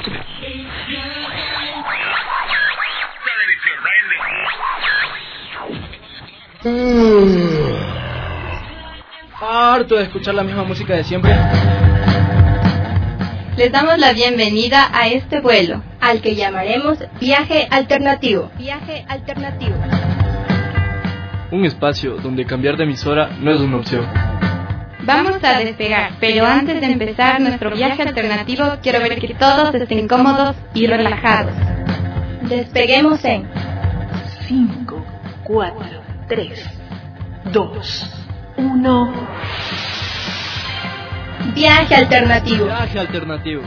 Harto de escuchar la misma música de siempre. Les damos la bienvenida a este vuelo, al que llamaremos Viaje Alternativo. Viaje Alternativo. Un espacio donde cambiar de emisora no es una opción. Vamos a despegar, pero antes de empezar nuestro viaje alternativo, quiero ver que todos estén cómodos y relajados. Despeguemos en 5, 4, 3, 2, 1. Viaje Alternativo. Viaje Alternativo.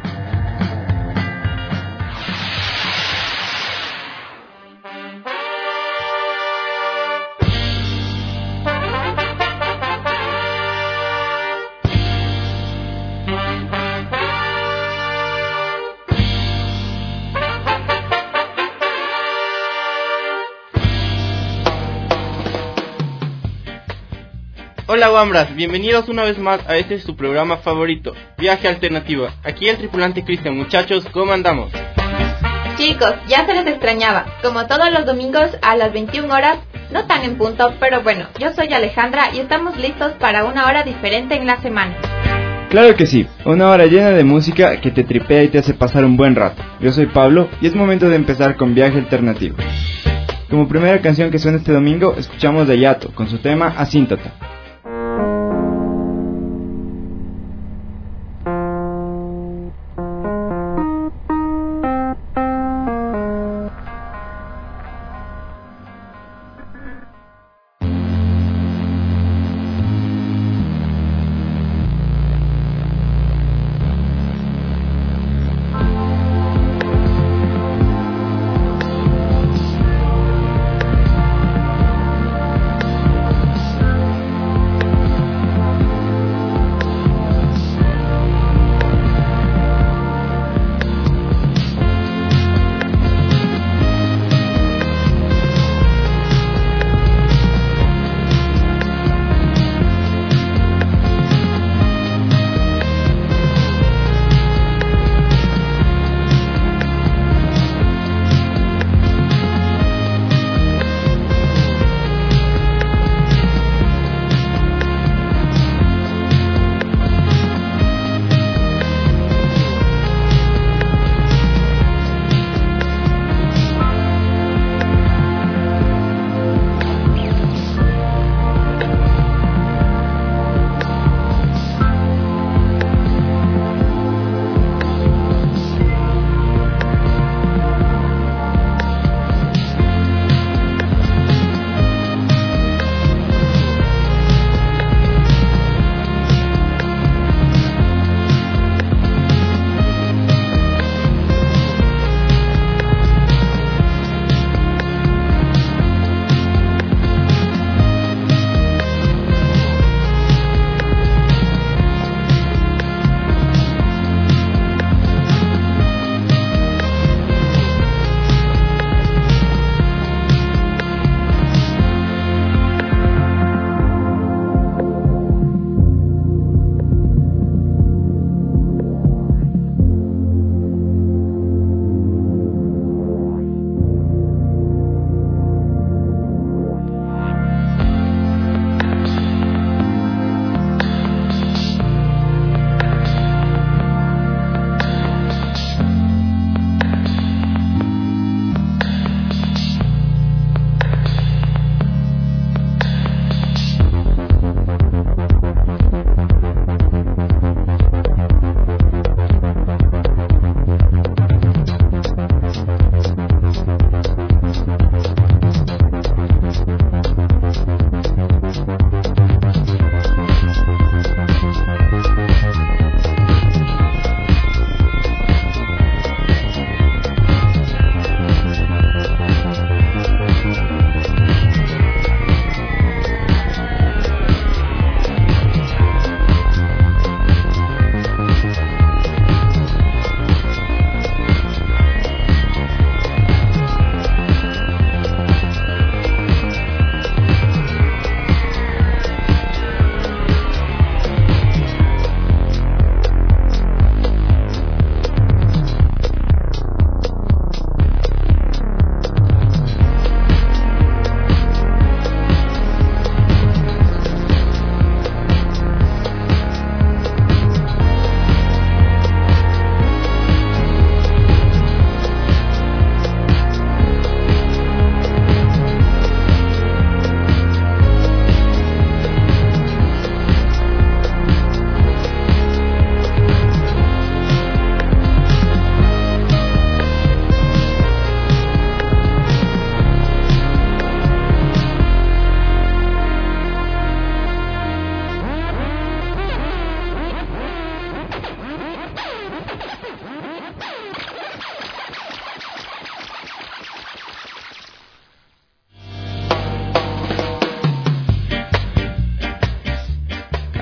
Hola Wambras, bienvenidos una vez más a este su programa favorito, Viaje Alternativo. Aquí el tripulante Cristian. Muchachos, ¿cómo andamos? Chicos, ya se les extrañaba, como todos los domingos a las 21 horas, no tan en punto, pero bueno, yo soy Alejandra y estamos listos para una hora diferente en la semana. Claro que sí, una hora llena de música que te tripea y te hace pasar un buen rato. Yo soy Pablo y es momento de empezar con Viaje Alternativo. Como primera canción que suena este domingo, escuchamos de Yato con su tema Asíntota.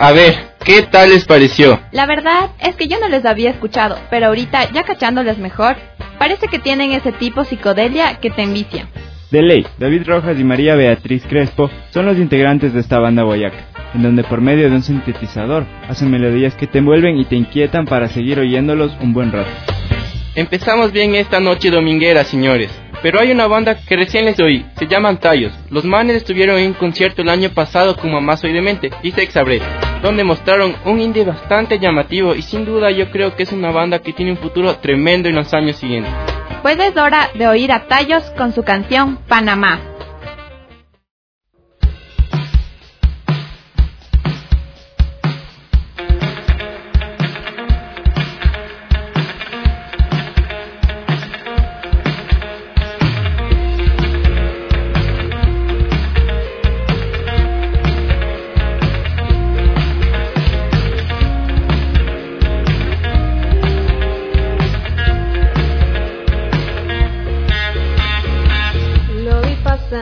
A ver, ¿qué tal les pareció? La verdad es que yo no les había escuchado, pero ahorita, ya cachándoles mejor, parece que tienen ese tipo psicodelia que te envicia. De ley, David Rojas y María Beatriz Crespo son los integrantes de esta banda boyaca, en donde por medio de un sintetizador hacen melodías que te envuelven y te inquietan para seguir oyéndolos un buen rato. Empezamos bien esta noche dominguera, señores. Pero hay una banda que recién les oí, se llaman Tallos. Los manes estuvieron en un concierto el año pasado con Mamá Soy Demente y Sex Abre, donde mostraron un indie bastante llamativo y sin duda yo creo que es una banda que tiene un futuro tremendo en los años siguientes. Pues es hora de oír a Tallos con su canción Panamá. Lo vi pasar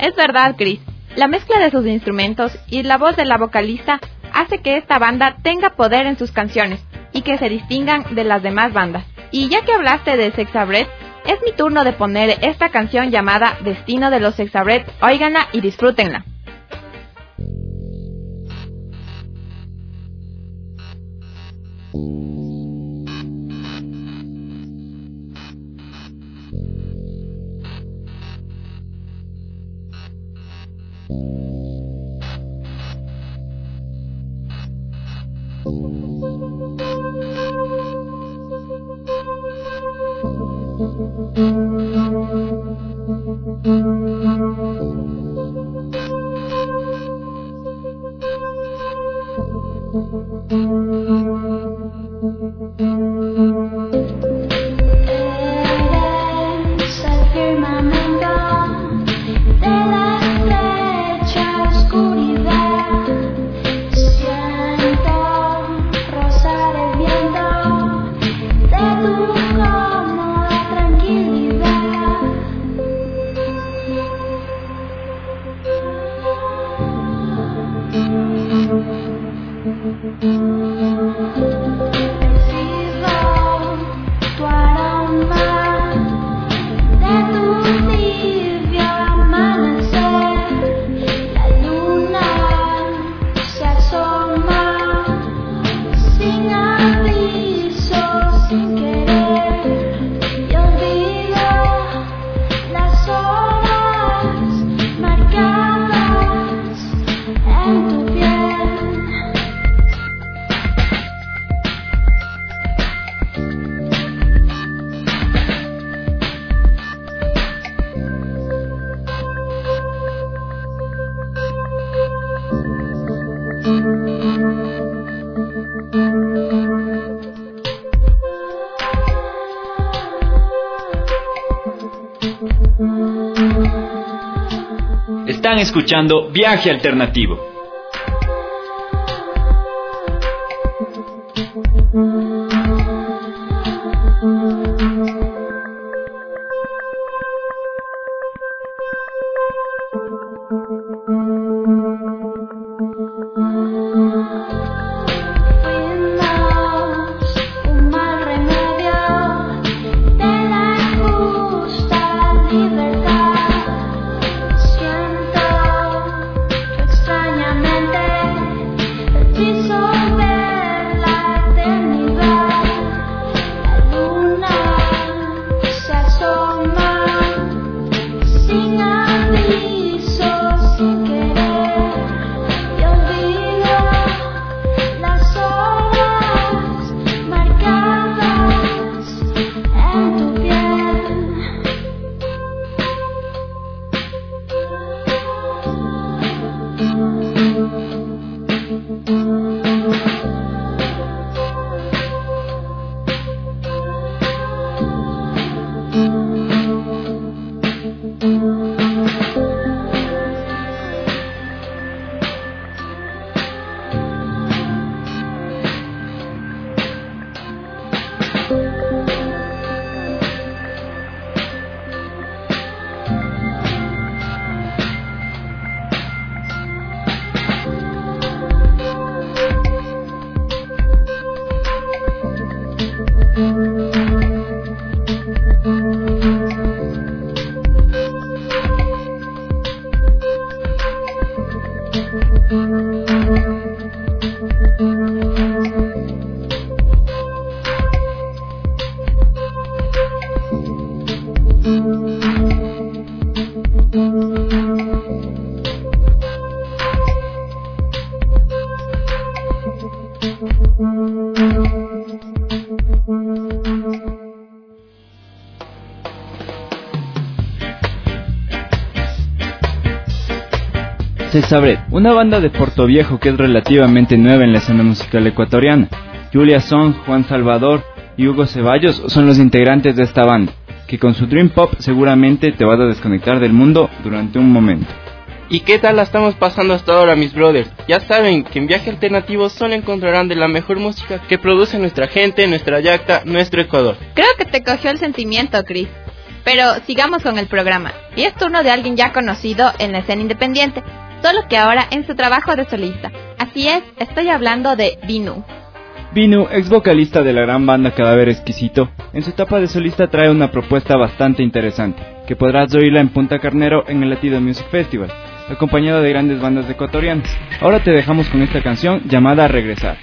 Es verdad, Chris. La mezcla de sus instrumentos y la voz de la vocalista hace que esta banda tenga poder en sus canciones y que se distingan de las demás bandas. Y ya que hablaste de Sexabret, es mi turno de poner esta canción llamada Destino de los Sexabret. Óiganla y disfrútenla. Están escuchando Viaje Alternativo. Sexabret, una banda de Portoviejo que es relativamente nueva en la escena musical ecuatoriana. Julia Song, Juan Salvador y Hugo Ceballos son los integrantes de esta banda, que con su Dream Pop seguramente te vas a desconectar del mundo durante un momento. ¿Y qué tal la estamos pasando hasta ahora, mis brothers? Ya saben que en Viaje Alternativo solo encontrarán de la mejor música que produce nuestra gente, nuestra yacta, nuestro Ecuador. Creo que te cogió el sentimiento, Chris. Pero sigamos con el programa. Y es turno de alguien ya conocido en la escena independiente, solo que ahora en su trabajo de solista. Así es, estoy hablando de Binu. Binu, ex vocalista de la gran banda Cadáver Exquisito, en su etapa de solista trae una propuesta bastante interesante, que podrás oírla en Punta Carnero en el Latido Music Festival, acompañado de grandes bandas ecuatorianas. Ahora te dejamos con esta canción llamada Regresar.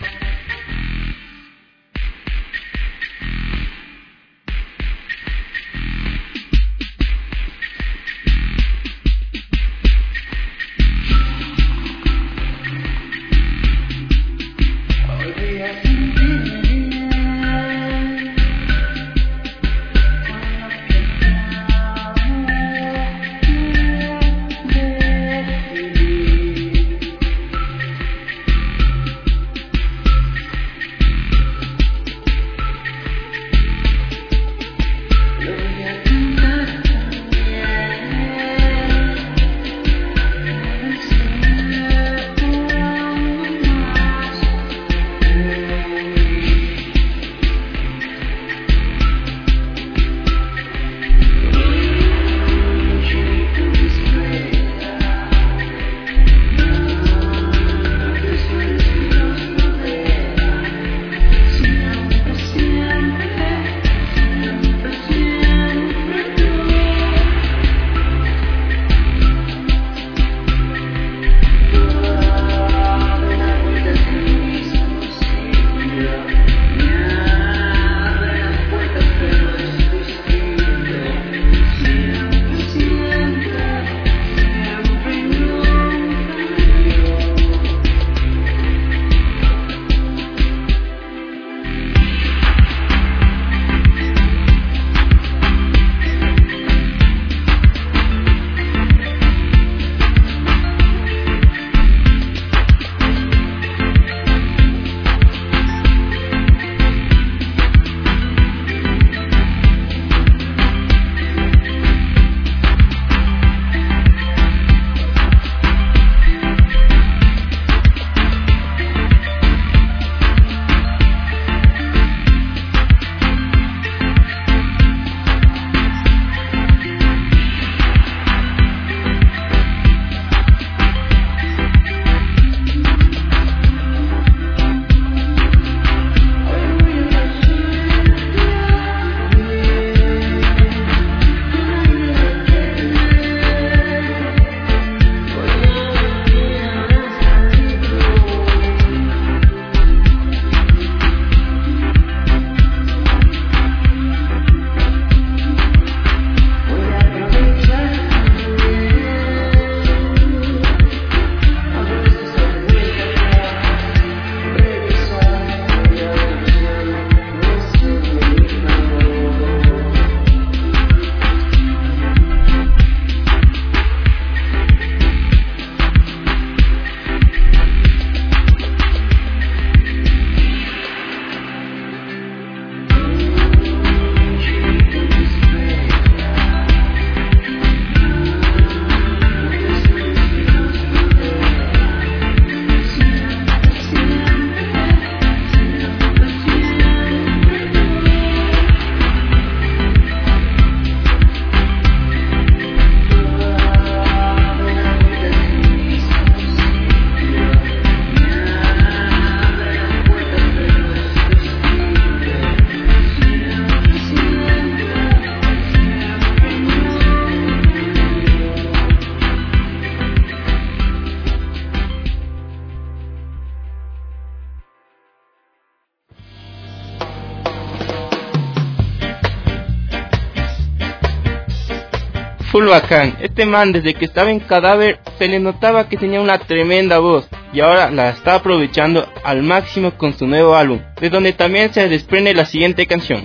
Full bacán. Este man desde que estaba en Cadáver se le notaba que tenía una tremenda voz y ahora la está aprovechando al máximo con su nuevo álbum, de donde también se desprende la siguiente canción.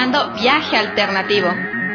escuchando Viaje Alternativo.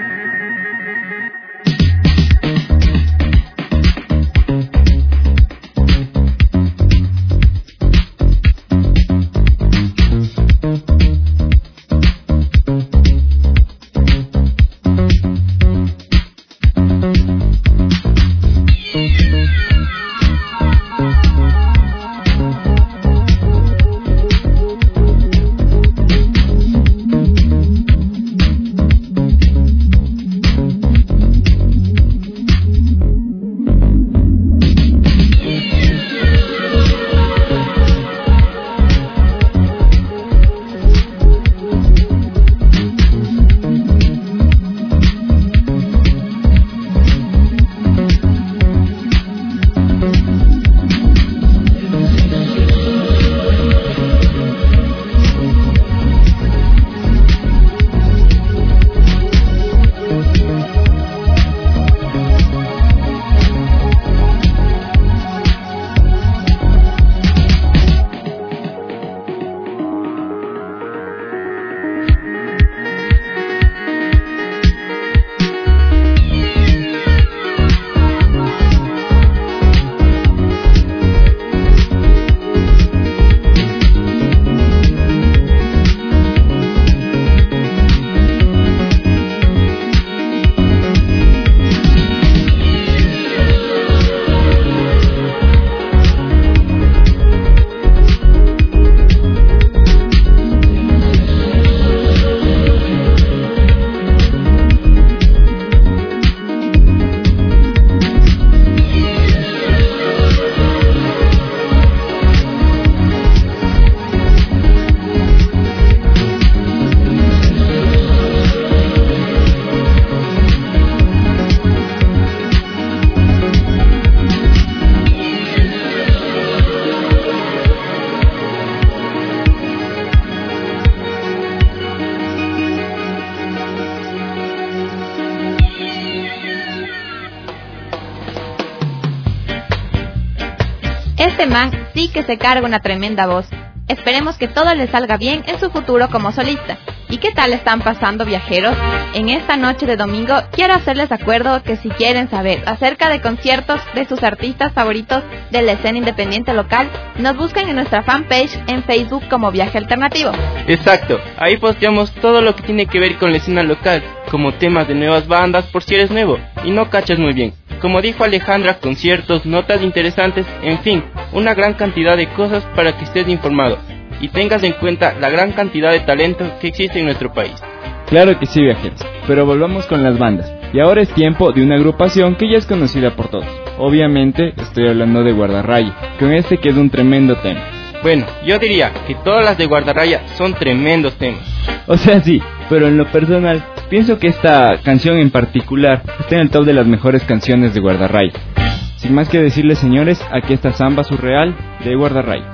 Este man sí que se carga una tremenda voz. Esperemos que todo le salga bien en su futuro como solista. ¿Y qué tal están pasando, viajeros? En esta noche de domingo quiero hacerles acuerdo que si quieren saber acerca de conciertos de sus artistas favoritos de la escena independiente local, nos buscan en nuestra fanpage en Facebook como Viaje Alternativo. Exacto, ahí posteamos todo lo que tiene que ver con la escena local, como temas de nuevas bandas por si eres nuevo y no cachas muy bien. Como dijo Alejandra, conciertos, notas interesantes, en fin, una gran cantidad de cosas para que estés informado y tengas en cuenta la gran cantidad de talento que existe en nuestro país. Claro que sí, viajeros, pero volvamos con las bandas. Y ahora es tiempo de una agrupación que ya es conocida por todos. Obviamente estoy hablando de Guardarraya, con este que es un tremendo tema. Bueno, yo diría que todas las de Guardarraya son tremendos temas. O sea, sí, pero en lo personal, pienso que esta canción en particular está en el top de las mejores canciones de Guardarraya. Sin más que decirles, señores, aquí está Samba Surreal de Guardarraya.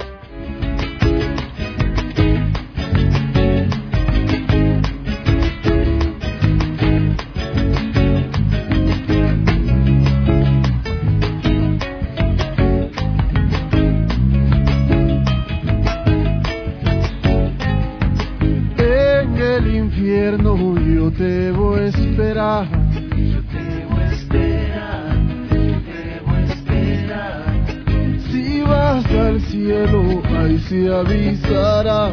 Yo te voy a esperar. Si vas al cielo, ahí se avisará.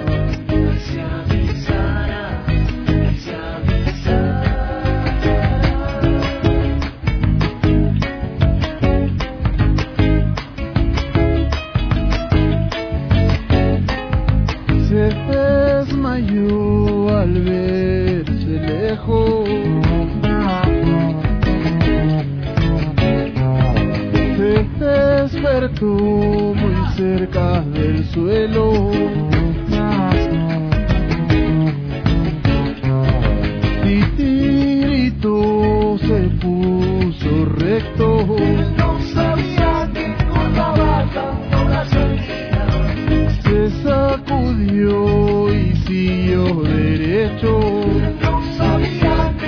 Se desmayó al verse lejos. Se despertó muy cerca del suelo. Titirito se puso recto. No sabía que cortaba tanto la salida. Se sacudió y siguió derecho. No sabía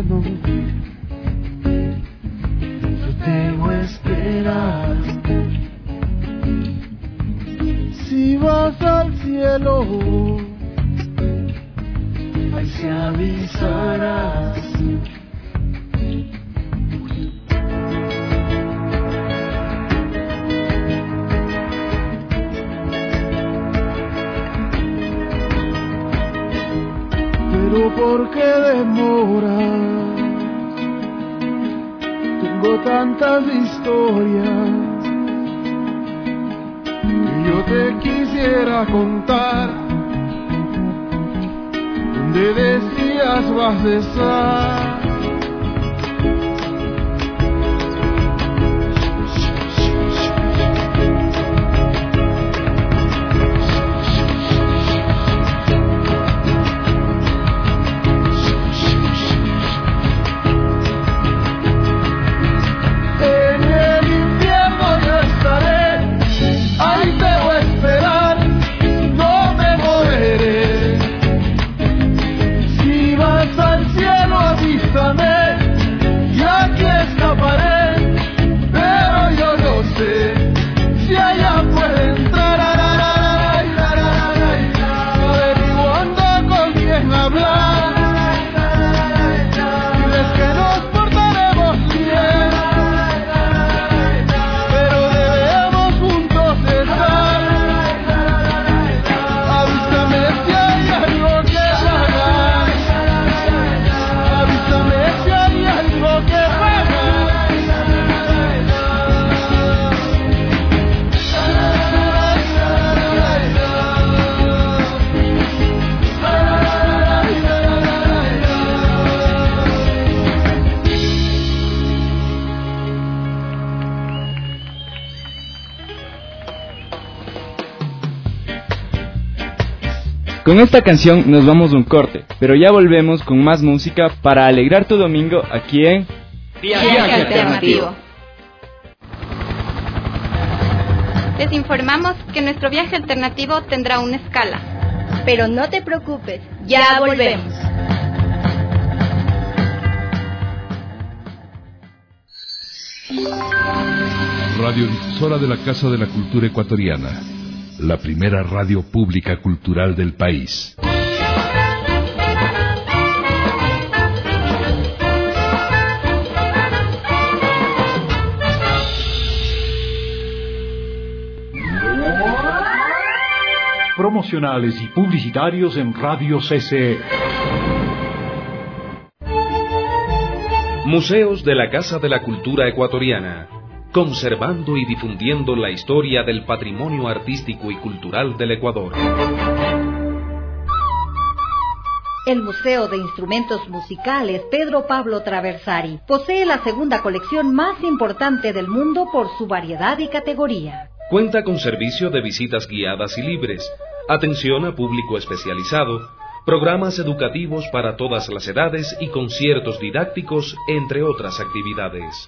bueno, yo te voy a esperar. Si vas al cielo, ahí se avisarás. Pero ¿por qué demoras? Tengo tantas historias que yo te quisiera contar, donde decías vas a estar. Con esta canción nos vamos a un corte, pero ya volvemos con más música para alegrar tu domingo aquí en Viaje Alternativo. Les informamos que nuestro viaje alternativo tendrá una escala. Pero no te preocupes, ya volvemos. Radiodifusora de la Casa de la Cultura Ecuatoriana, la primera radio pública cultural del país. Promocionales y publicitarios en Radio CC. Museos de la Casa de la Cultura Ecuatoriana, conservando y difundiendo la historia del patrimonio artístico y cultural del Ecuador. El Museo de Instrumentos Musicales Pedro Pablo Traversari posee la segunda colección más importante del mundo por su variedad y categoría. Cuenta con servicio de visitas guiadas y libres, atención a público especializado, programas educativos para todas las edades y conciertos didácticos, entre otras actividades.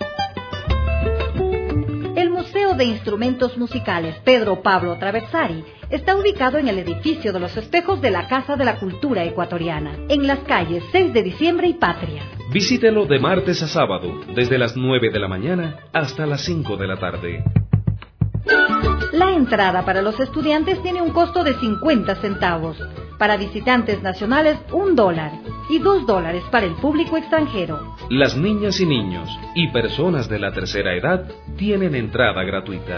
El Museo de Instrumentos Musicales Pedro Pablo Traversari está ubicado en el edificio de los espejos de la Casa de la Cultura Ecuatoriana, en las calles 6 de diciembre y Patria. Visítelo de martes a sábado, desde las 9 de la mañana hasta las 5 de la tarde. La entrada para los estudiantes tiene un costo de 50 centavos, para visitantes nacionales $1 y $2 para el público extranjero. Las niñas y niños y personas de la tercera edad tienen entrada gratuita.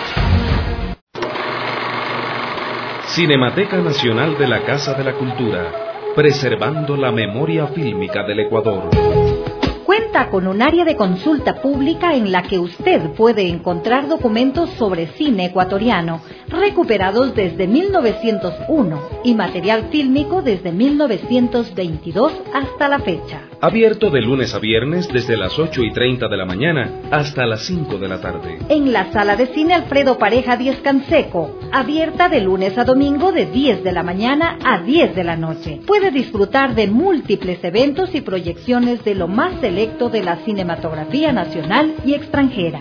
Cinemateca Nacional de la Casa de la Cultura, preservando la memoria fílmica del Ecuador. Cuenta con un área de consulta pública en la que usted puede encontrar documentos sobre cine ecuatoriano recuperados desde 1901 y material fílmico desde 1922 hasta la fecha. Abierto de lunes a viernes desde las 8:30 de la mañana hasta las 5 de la tarde. En la sala de cine Alfredo Pareja 10 Canseco, abierta de lunes a domingo de 10 de la mañana a 10 de la noche. Puede disfrutar de múltiples eventos y proyecciones de lo más selecto de la cinematografía nacional y extranjera.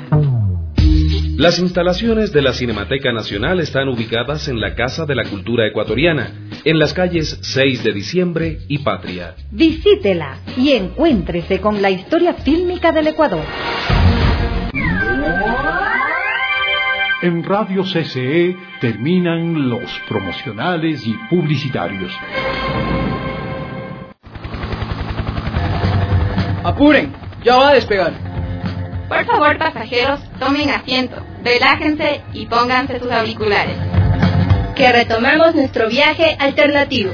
Las instalaciones de la Cinemateca Nacional están ubicadas en la Casa de la Cultura Ecuatoriana, en las calles 6 de Diciembre y Patria. Visítela y encuéntrese con la historia fílmica del Ecuador. En Radio CCE terminan los promocionales y publicitarios. ¡Apuren! ¡Ya va a despegar! Por favor, pasajeros, tomen asiento, relájense y pónganse sus auriculares. Que retomamos nuestro viaje alternativo.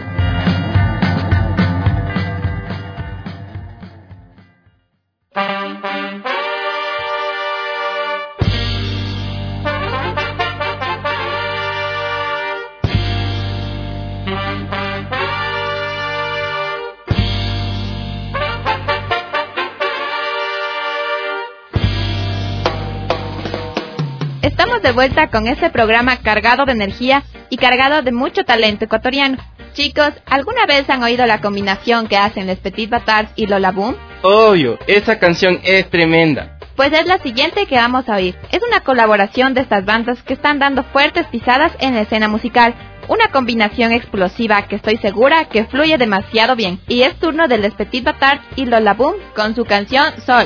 Estamos de vuelta con este programa cargado de energía y cargado de mucho talento ecuatoriano. Chicos, ¿alguna vez han oído la combinación que hacen Les Petits Bâtards y Lola Boom? Obvio, esa canción es tremenda. Pues es la siguiente que vamos a oír. Es una colaboración de estas bandas que están dando fuertes pisadas en la escena musical. Una combinación explosiva que estoy segura que fluye demasiado bien. Y es turno de Les Petits Bâtards y Lola Boom con su canción Sol.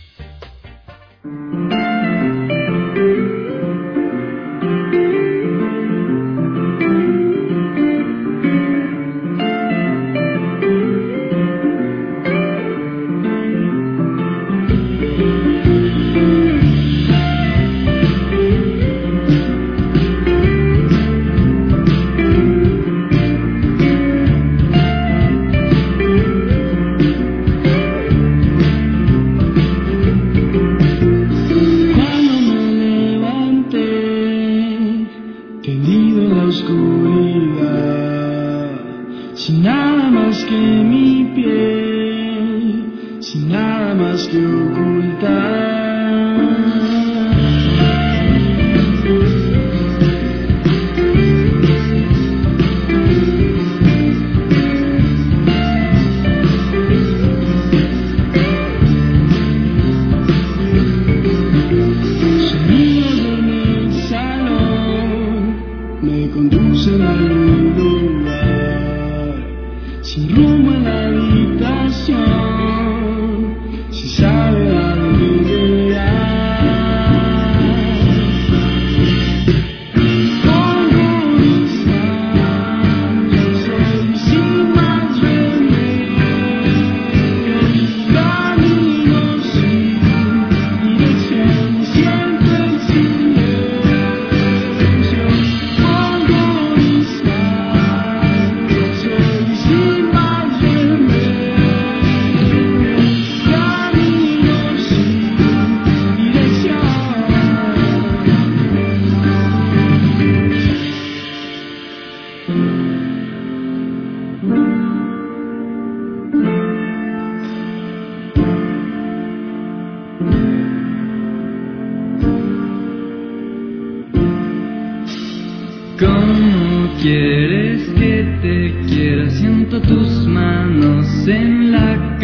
¿Cómo quieres que te quiera? Siento tus manos en la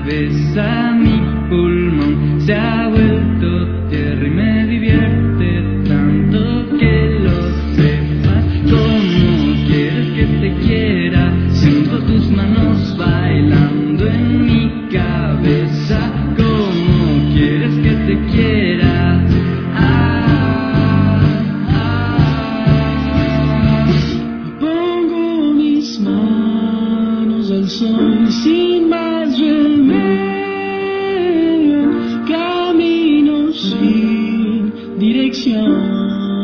cabeza, mi pulmón se ha vuelto tierra y me divierte tanto que lo sepas. ¿Cómo quieres que te quiera? Siento tus manos bailando en mi cabeza. ¿Cómo quieres que te quiera? Soy sin más remedio, camino sin dirección.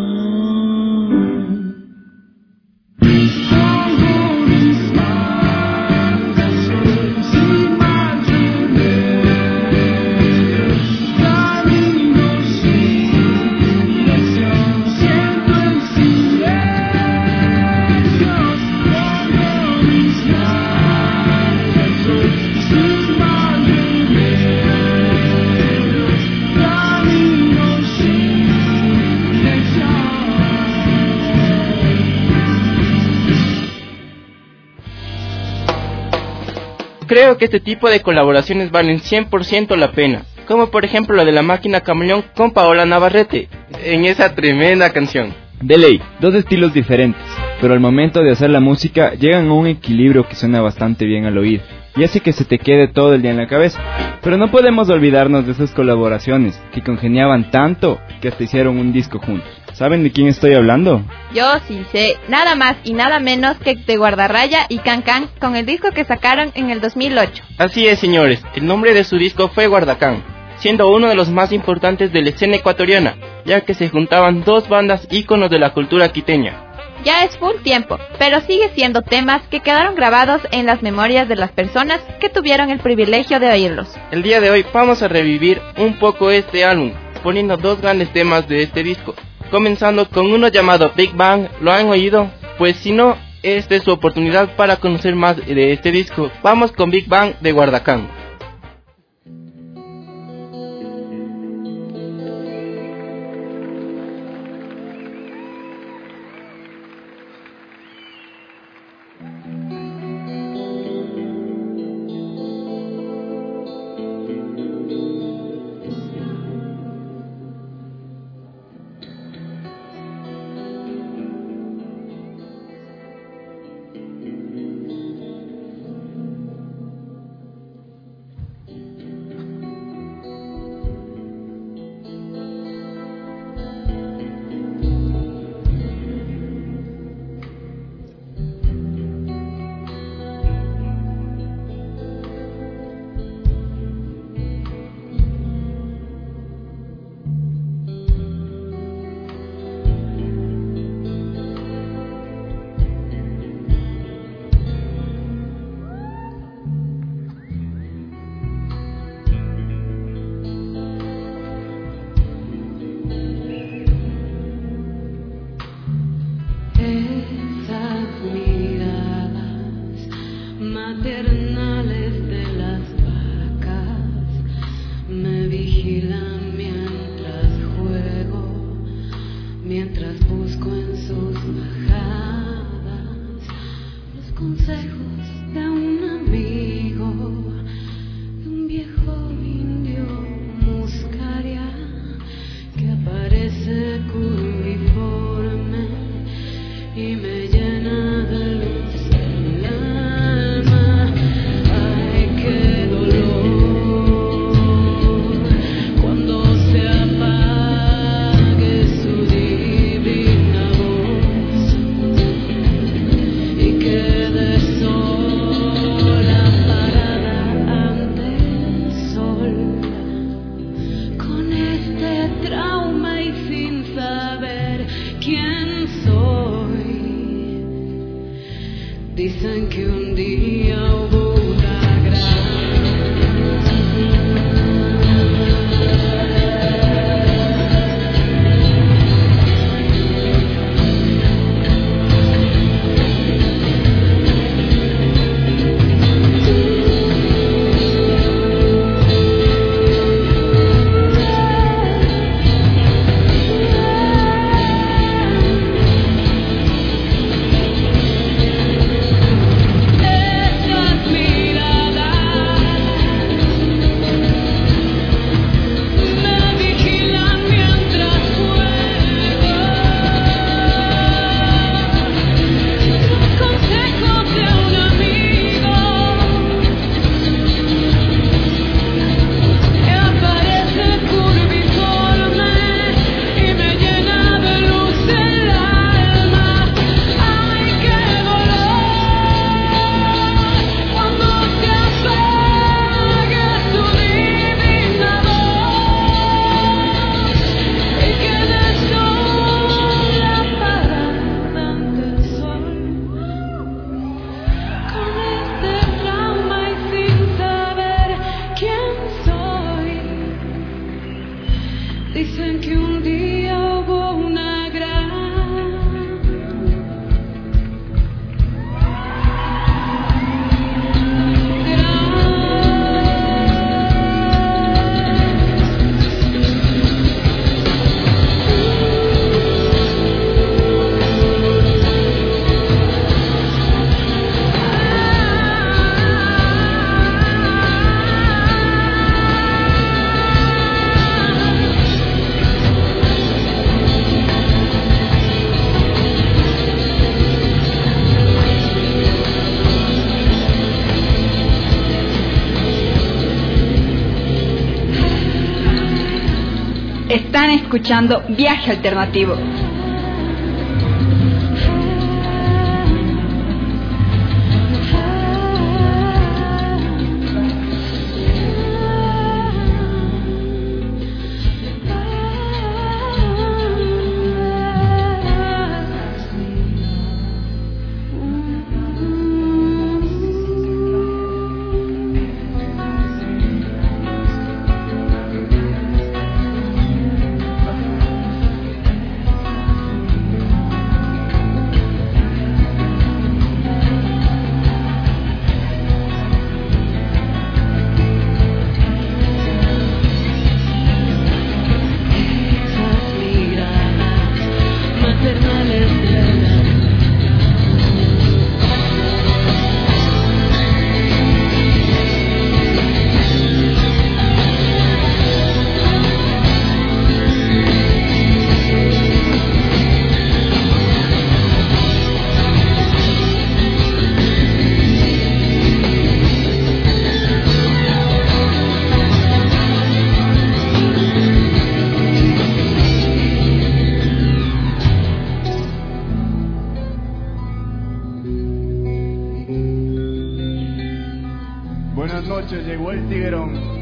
Creo que este tipo de colaboraciones valen 100% la pena, como por ejemplo la de La Máquina Camaleón con Paola Navarrete, en esa tremenda canción. De ley, dos estilos diferentes, pero al momento de hacer la música llegan a un equilibrio que suena bastante bien al oír y hace que se te quede todo el día en la cabeza. Pero no podemos olvidarnos de esas colaboraciones que congeniaban tanto que hasta hicieron un disco juntos. ¿Saben de quién estoy hablando? Yo sí sé, nada más y nada menos que de Guardarraya y Can Can con el disco que sacaron en el 2008. Así es, señores, el nombre de su disco fue Guardacán, siendo uno de los más importantes de la escena ecuatoriana, ya que se juntaban dos bandas íconos de la cultura quiteña. Ya es full tiempo, pero sigue siendo temas que quedaron grabados en las memorias de las personas que tuvieron el privilegio de oírlos. El día de hoy vamos a revivir un poco este álbum, poniendo dos grandes temas de este disco, comenzando con uno llamado Big Bang. ¿Lo han oído? Pues si no, esta es su oportunidad para conocer más de este disco. Vamos con Big Bang de Guardacán. Dicen que un día hubo una gran Esta es mi Están escuchando Viaje Alternativo. Buenas noches, llegó el tiguerón.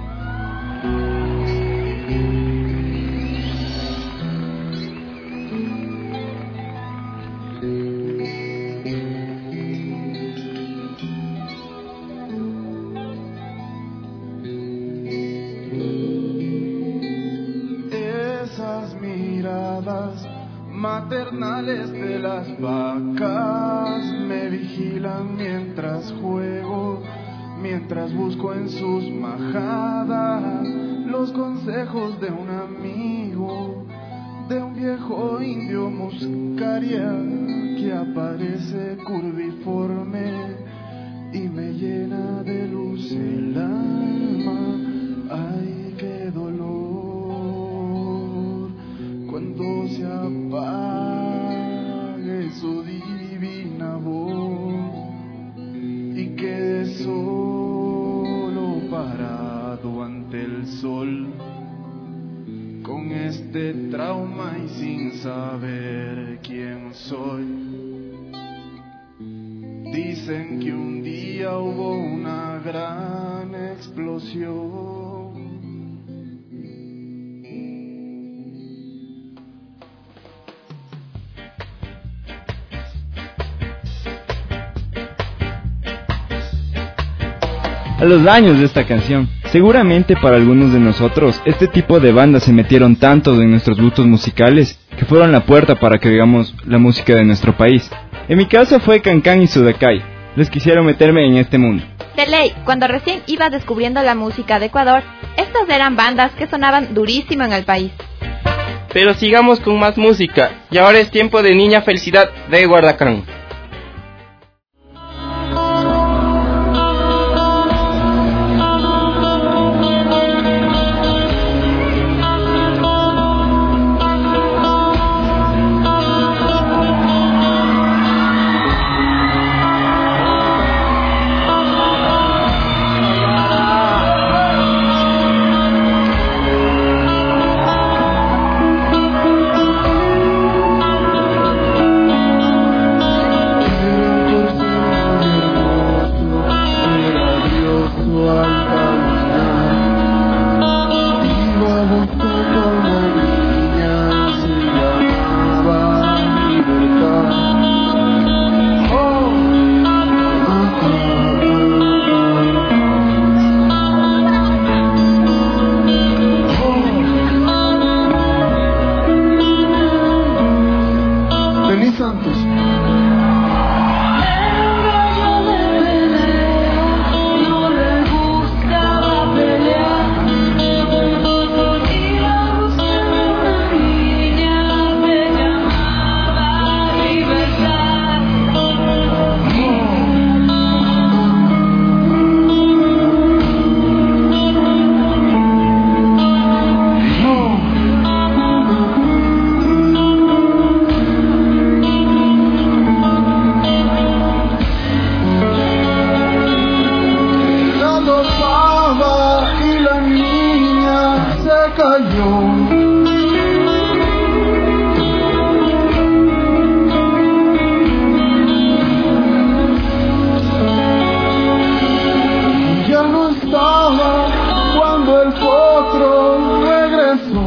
Esas miradas maternales de las vacas me vigilan mientras juego, mientras busco en sus majadas los consejos de un amigo, de un viejo indio muscaria que aparece curviforme y me llena de luz el alma. Ay, qué dolor cuando se apague su divina voz y quede solo parado ante el sol, con este trauma y sin saber quién soy. Dicen que un día hubo una gran explosión. A los años de esta canción, seguramente para algunos de nosotros, este tipo de bandas se metieron tanto en nuestros gustos musicales que fueron la puerta para que oigamos la música de nuestro país. En mi caso fue Cancán y Sudacay, los que hicieron meterme en este mundo. De ley, cuando recién iba descubriendo la música de Ecuador, estas eran bandas que sonaban durísimo en el país. Pero sigamos con más música, y ahora es tiempo de Niña Felicidad de Guardacán.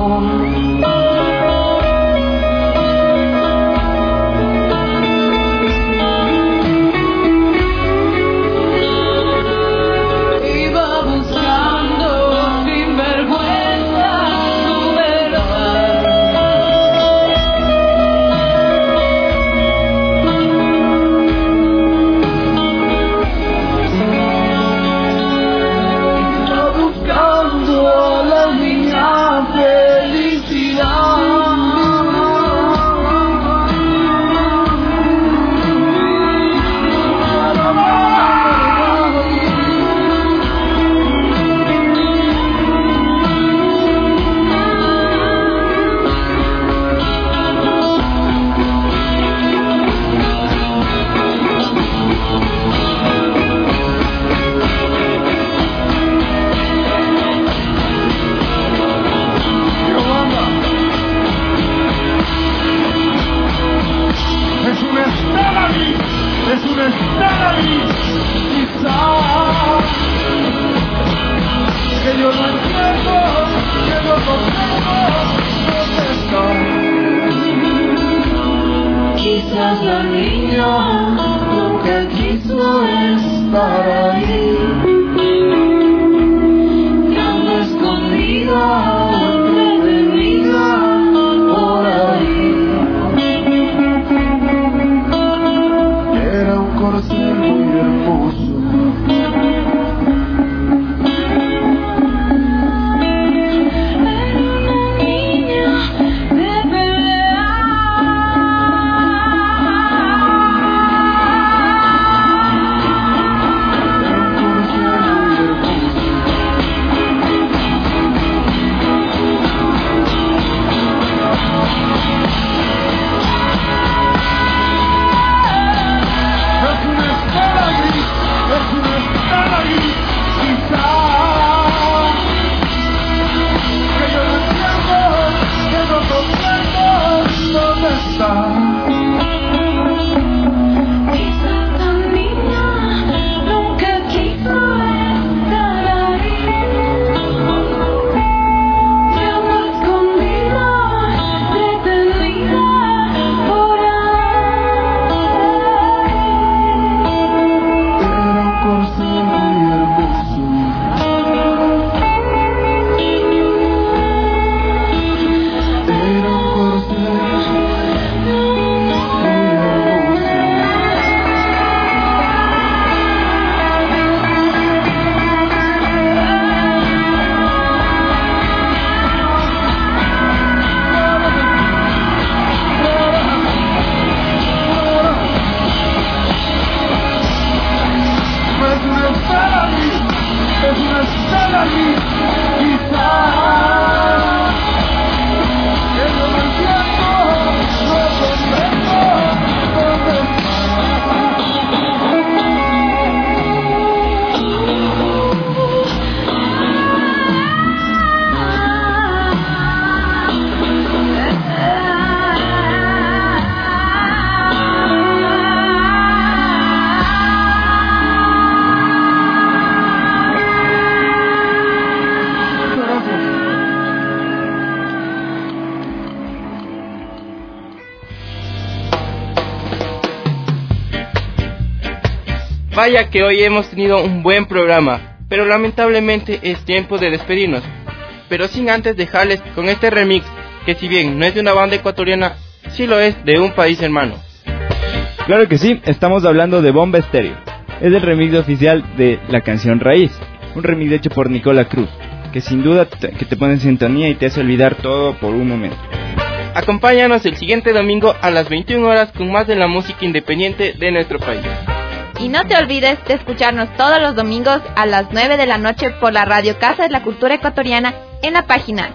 Quizás la niña nunca quiso estar ahí, que anda escondida o entretenida por ahí. Era un corcel muy hermoso, Vaya que hoy hemos tenido un buen programa, pero lamentablemente es tiempo de despedirnos. Pero sin antes dejarles con este remix, que si bien no es de una banda ecuatoriana, sí lo es de un país hermano. Claro que sí, estamos hablando de Bomba Estéreo. Es el remix oficial de la canción Raíz, un remix hecho por Nicola Cruz, que sin duda que te pone en sintonía y te hace olvidar todo por un momento. Acompáñanos el siguiente domingo a las 21 horas con más de la música independiente de nuestro país. Y no te olvides de escucharnos todos los domingos a las 9 de la noche por la Radio Casa de la Cultura Ecuatoriana en la página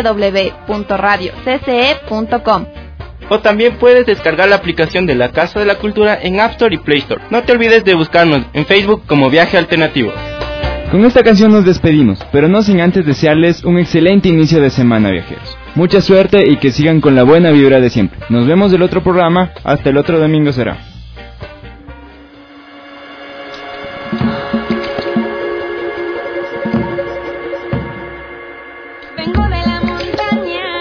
www.radiocce.com. O también puedes descargar la aplicación de la Casa de la Cultura en App Store y Play Store. No te olvides de buscarnos en Facebook como Viaje Alternativo. Con esta canción nos despedimos, pero no sin antes desearles un excelente inicio de semana, viajeros. Mucha suerte y que sigan con la buena vibra de siempre. Nos vemos del otro programa, hasta el otro domingo será. Vengo de la montaña.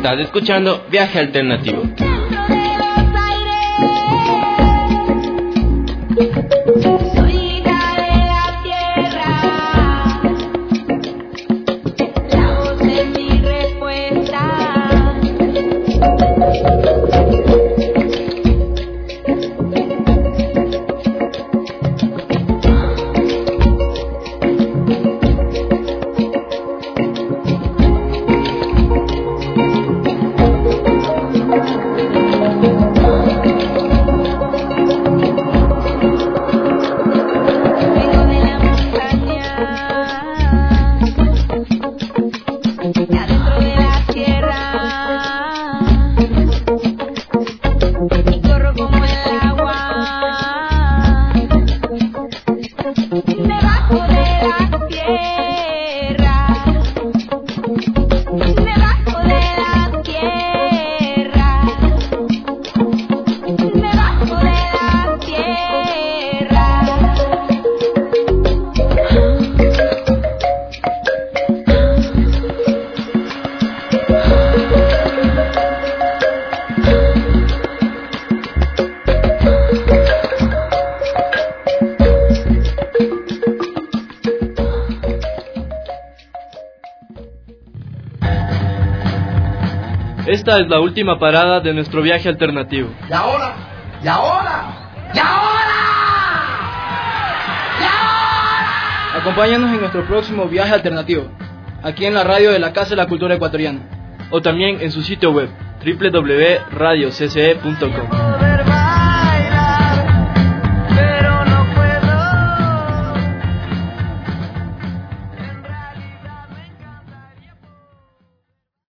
Estás escuchando Viaje Alternativo. Esta es la última parada de nuestro viaje alternativo. ¡Y ahora! ¡Y ahora! ¡Y ahora! ¡Y ahora! Acompáñanos en nuestro próximo viaje alternativo, aquí en la radio de la Casa de la Cultura Ecuatoriana. O también en su sitio web www.radiocce.com.